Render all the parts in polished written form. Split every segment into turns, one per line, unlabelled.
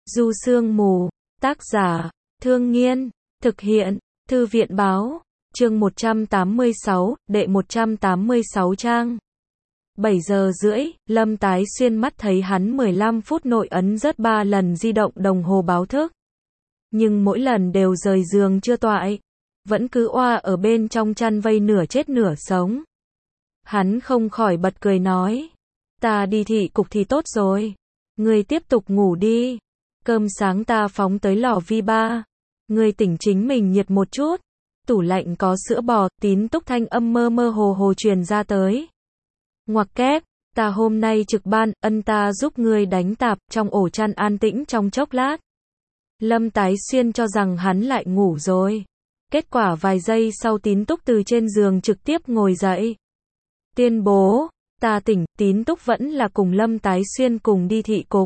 Du Sương Mù, tác giả, Thương Nghiên, thực hiện, Thư viện báo, chương 186, đệ 186 trang. 7 giờ rưỡi, Lâm Tái Xuyên mắt thấy hắn 15 phút nội ấn rớt 3 lần di động đồng hồ báo thức. Nhưng mỗi lần đều rời giường chưa toại, vẫn cứ oa ở bên trong chăn vây nửa chết nửa sống. Hắn không khỏi bật cười nói, ta đi thị cục thì tốt rồi, ngươi tiếp tục ngủ đi, cơm sáng ta phóng tới lò vi ba, ngươi tỉnh chính mình nhiệt một chút, tủ lạnh có sữa bò, Tín Túc thanh âm mơ mơ hồ hồ truyền ra tới. Ngoặc kép, ta hôm nay trực ban, ân ta giúp ngươi đánh tạp, trong ổ chăn an tĩnh trong chốc lát. Lâm Tái Xuyên cho rằng hắn lại ngủ rồi. Kết quả vài giây sau Tín Túc từ trên giường trực tiếp ngồi dậy. Tuyên bố, ta tỉnh, Tín Túc vẫn là cùng Lâm Tái Xuyên cùng đi thị cục.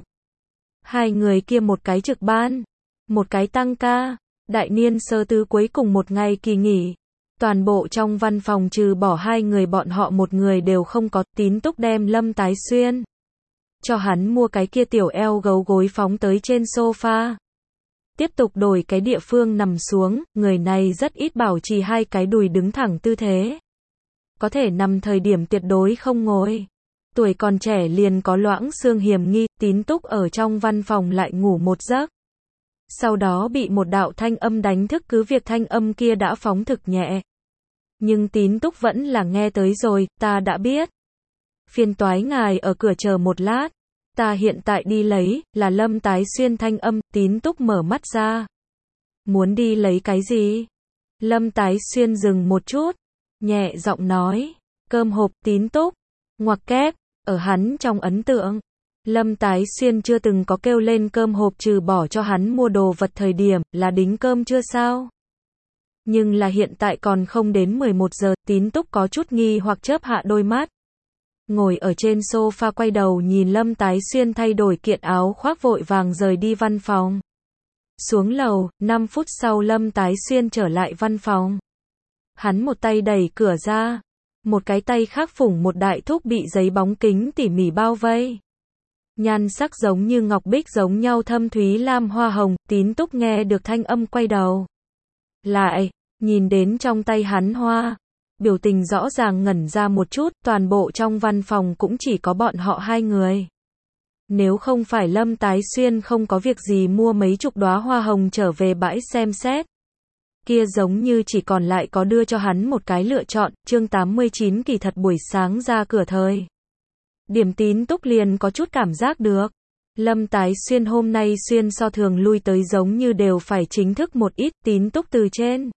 Hai người kia một cái trực ban, một cái tăng ca, đại niên sơ tứ cuối cùng một ngày kỳ nghỉ. Toàn bộ trong văn phòng trừ bỏ hai người bọn họ một người đều không có. Tín Túc đem Lâm Tái Xuyên cho hắn mua cái kia tiểu eo gấu gối phóng tới trên sofa. Tiếp tục đổi cái địa phương nằm xuống, người này rất ít bảo trì hai cái đùi đứng thẳng tư thế. Có thể nằm thời điểm tuyệt đối không ngồi. Tuổi còn trẻ liền có loãng xương hiểm nghi, Tín Túc ở trong văn phòng lại ngủ một giấc. Sau đó bị một đạo thanh âm đánh thức, cứ việc thanh âm kia đã phóng thực nhẹ. Nhưng Tín Túc vẫn là nghe tới rồi, ta đã biết. Phiền toái ngài ở cửa chờ một lát. Ta hiện tại đi lấy, là Lâm Tái Xuyên thanh âm. Tín Túc mở mắt ra. Muốn đi lấy cái gì? Lâm Tái Xuyên dừng một chút, nhẹ giọng nói, cơm hộp. Tín Túc, ngoặc kép, ở hắn trong ấn tượng, Lâm Tái Xuyên chưa từng có kêu lên cơm hộp trừ bỏ cho hắn mua đồ vật thời điểm, là đính cơm chưa sao? Nhưng là hiện tại còn không đến 11 giờ, Tín Túc có chút nghi hoặc chớp hạ đôi mắt. Ngồi ở trên sofa quay đầu nhìn Lâm Tái Xuyên thay đổi kiện áo khoác vội vàng rời đi văn phòng. Xuống lầu, 5 phút sau Lâm Tái Xuyên trở lại văn phòng. Hắn một tay đẩy cửa ra, một cái tay khác phủng một đại thúc bị giấy bóng kính tỉ mỉ bao vây. Nhan sắc giống như ngọc bích giống nhau thâm thúy lam hoa hồng. Tín Túc nghe được thanh âm quay đầu lại, nhìn đến trong tay hắn hoa, biểu tình rõ ràng ngẩn ra một chút. Toàn bộ trong văn phòng cũng chỉ có bọn họ hai người. Nếu không phải Lâm Tái Xuyên không có việc gì mua mấy chục đóa hoa hồng trở về bãi xem xét, kia giống như chỉ còn lại có đưa cho hắn một cái lựa chọn. Chương 89 kỳ thật buổi sáng ra cửa thời điểm Tín Túc liền có chút cảm giác được. Lâm Tái Xuyên hôm nay xuyên so thường lui tới giống như đều phải chính thức một ít. Tín Túc từ trên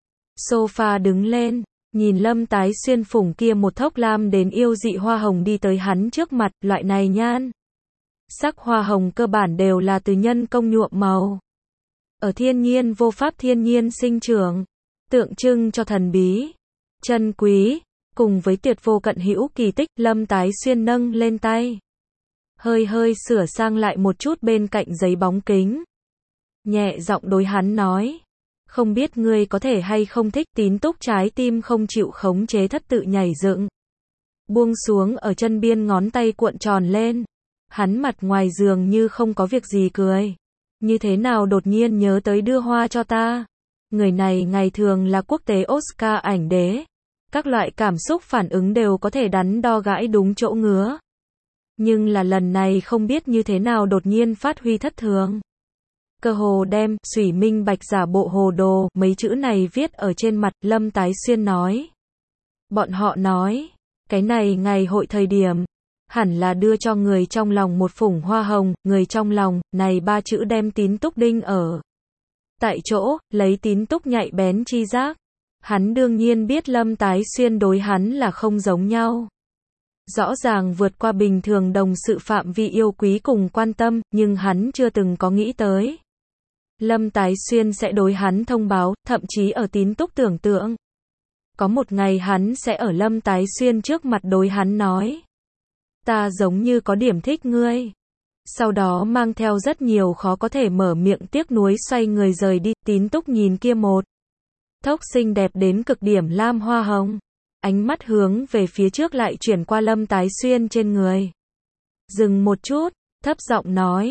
sofa đứng lên, nhìn Lâm Tái Xuyên phủng kia một thốc lam đến yêu dị hoa hồng đi tới hắn trước mặt. Loại này nhan sắc hoa hồng cơ bản đều là từ nhân công nhuộm màu, ở thiên nhiên vô pháp thiên nhiên sinh trưởng, tượng trưng cho thần bí, chân quý, cùng với tuyệt vô cận hữu kỳ tích. Lâm Tái Xuyên nâng lên tay, hơi hơi sửa sang lại một chút bên cạnh giấy bóng kính, nhẹ giọng đối hắn nói, không biết ngươi có thể hay không thích. Tín Túc trái tim không chịu khống chế thất tự nhảy dựng, buông xuống ở chân biên ngón tay cuộn tròn lên. Hắn mặt ngoài dường như không có việc gì cười. Như thế nào đột nhiên nhớ tới đưa hoa cho ta? Người này ngày thường là quốc tế Oscar ảnh đế. Các loại cảm xúc phản ứng đều có thể đắn đo gãi đúng chỗ ngứa. Nhưng là lần này không biết như thế nào đột nhiên phát huy thất thường. Cơ hồ đem "Xủy minh bạch giả bộ hồ đồ" mấy chữ này viết ở trên mặt. Lâm Tái Xuyên nói. Bọn họ nói, cái này ngày hội thời điểm, hẳn là đưa cho người trong lòng một phủng hoa hồng. Người trong lòng, này ba chữ đem Tín Túc đinh ở tại chỗ, lấy Tín Túc nhạy bén chi giác. Hắn đương nhiên biết Lâm Tái Xuyên đối hắn là không giống nhau. Rõ ràng vượt qua bình thường đồng sự phạm vi yêu quý cùng quan tâm, nhưng hắn chưa từng có nghĩ tới Lâm Tái Xuyên sẽ đối hắn thông báo, thậm chí ở Tín Túc tưởng tượng, có một ngày hắn sẽ ở Lâm Tái Xuyên trước mặt đối hắn nói, ta giống như có điểm thích ngươi. Sau đó mang theo rất nhiều khó có thể mở miệng tiếc nuối xoay người rời đi. Tín Túc nhìn kia một thốc xinh đẹp đến cực điểm lam hoa hồng, ánh mắt hướng về phía trước lại chuyển qua Lâm Tái Xuyên trên người. Dừng một chút, thấp giọng nói,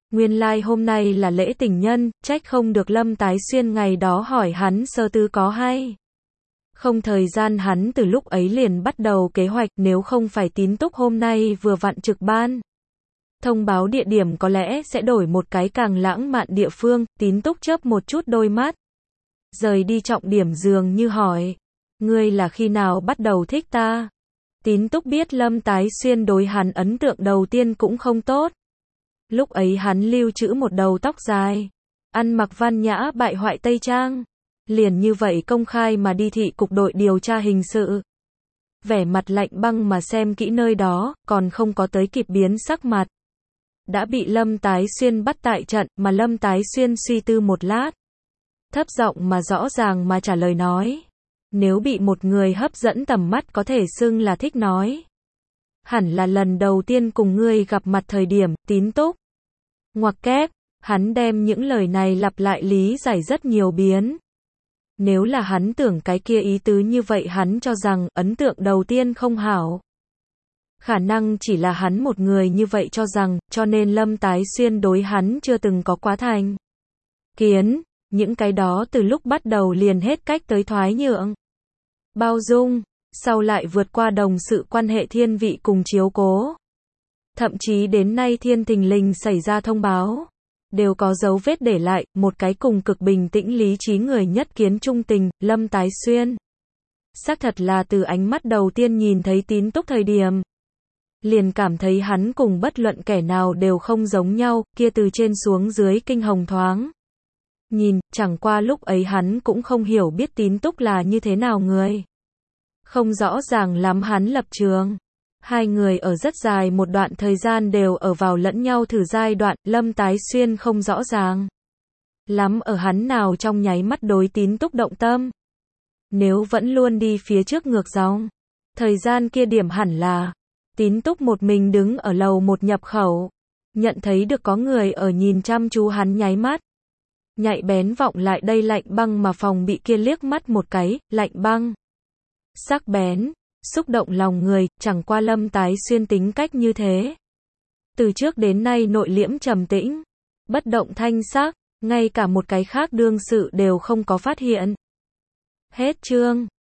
Nguyên lai hôm nay là lễ tình nhân, trách không được Lâm Tái Xuyên ngày đó hỏi hắn sơ tư có hay không. Thời gian hắn từ lúc ấy liền bắt đầu kế hoạch, nếu không phải Tín Túc hôm nay vừa vặn trực ban thông báo địa điểm có lẽ sẽ đổi một cái càng lãng mạn địa phương. Tín Túc chớp một chút đôi mắt, rời đi trọng điểm dường như hỏi, ngươi là khi nào bắt đầu thích ta? Tín Túc biết Lâm Tái Xuyên đối hắn ấn tượng đầu tiên cũng không tốt. Lúc ấy hắn lưu trữ một đầu tóc dài, ăn mặc văn nhã bại hoại tây trang, liền như vậy công khai mà đi thị cục đội điều tra hình sự. Vẻ mặt lạnh băng mà xem kỹ nơi đó, còn không có tới kịp biến sắc mặt, đã bị Lâm Tái Xuyên bắt tại trận. Mà Lâm Tái Xuyên suy tư một lát, thấp giọng mà rõ ràng mà trả lời nói, nếu bị một người hấp dẫn tầm mắt có thể xưng là thích nói, hẳn là lần đầu tiên cùng ngươi gặp mặt thời điểm. Tín Túc ngoặc kép, hắn đem những lời này lặp lại lý giải rất nhiều biến. Nếu là hắn tưởng cái kia ý tứ như vậy, hắn cho rằng ấn tượng đầu tiên không hảo. Khả năng chỉ là hắn một người như vậy cho rằng, cho nên Lâm Tái Xuyên đối hắn chưa từng có quá thành kiến. Những cái đó từ lúc bắt đầu liền hết cách tới thoái nhượng, bao dung, sau lại vượt qua đồng sự quan hệ thiên vị cùng chiếu cố. Thậm chí đến nay thiên thình lình xảy ra thông báo, đều có dấu vết để lại. Một cái cùng cực bình tĩnh lý trí người nhất kiến trung tình. Lâm Tái Xuyên xác thật là từ ánh mắt đầu tiên nhìn thấy Tín Túc thời điểm, liền cảm thấy hắn cùng bất luận kẻ nào đều không giống nhau. Kia từ trên xuống dưới kinh hồng thoáng nhìn, chẳng qua lúc ấy hắn cũng không hiểu biết Tín Túc là như thế nào người, không rõ ràng lắm hắn lập trường. Hai người ở rất dài một đoạn thời gian đều ở vào lẫn nhau thử giai đoạn. Lâm Tái Xuyên không rõ ràng lắm ở hắn nào trong nháy mắt đối Tín Túc động tâm. Nếu vẫn luôn đi phía trước ngược dòng, thời gian kia điểm hẳn là Tín Túc một mình đứng ở lầu một nhập khẩu, nhận thấy được có người ở nhìn chăm chú hắn, nháy mắt nhạy bén vọng lại đây, lạnh băng mà phòng bị kia liếc mắt một cái, lạnh băng, sắc bén, xúc động lòng người. Chẳng qua Lâm Tái Xuyên tính cách như thế, từ trước đến nay nội liễm trầm tĩnh, bất động thanh sắc, ngay cả một cái khác đương sự đều không có phát hiện. Hết chương.